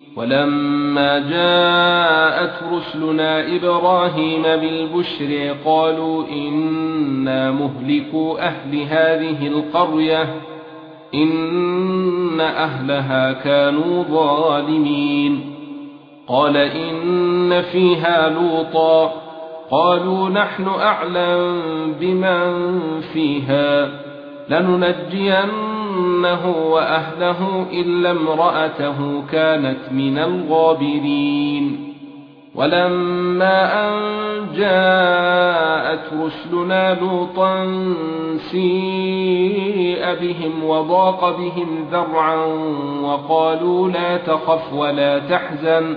ولما جاءت رسلنا إبراهيم بالبشر قالوا إنا مهلكو أهل هذه القرية إن أهلها كانوا ظالمين. قال إن فيها لوطا قالوا نحن أعلم بمن فيها لننجينه وأهله إلا امرأته كانت من الغابرين. ولما أن جاءت رسلنا لوطا سيء بهم وضاق بهم ذرعا وقالوا لا تخف ولا تحزن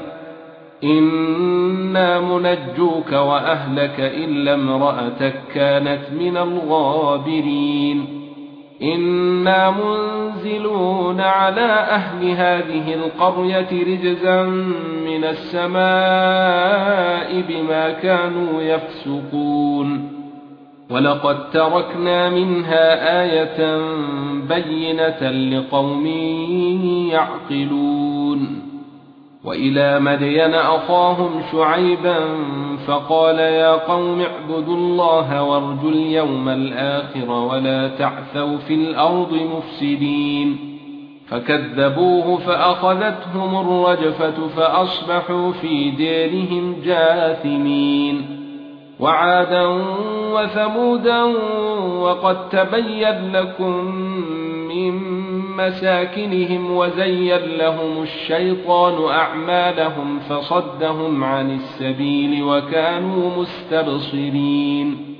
إنا منجوك وأهلك إلا امرأتك كانت من الغابرين. إنا منزلون على أهل هذه القرية رجزا من السماء بما كانوا يفسقون. ولقد تركنا منها آية بينة لقوم يعقلون. وإلى مدين أخاهم شعيبا فقال يا قوم اعبدوا الله وارجوا اليوم الآخر ولا تعثوا في الأرض مفسدين. فكذبوه فأخذتهم الرجفة فأصبحوا في ديرهم جاثمين. وعادا وثمودا وقد تبين لكم من مساكنهم وزين لهم الشيطان أعمالهم فصدهم عن السبيل وكانوا مستبصرين.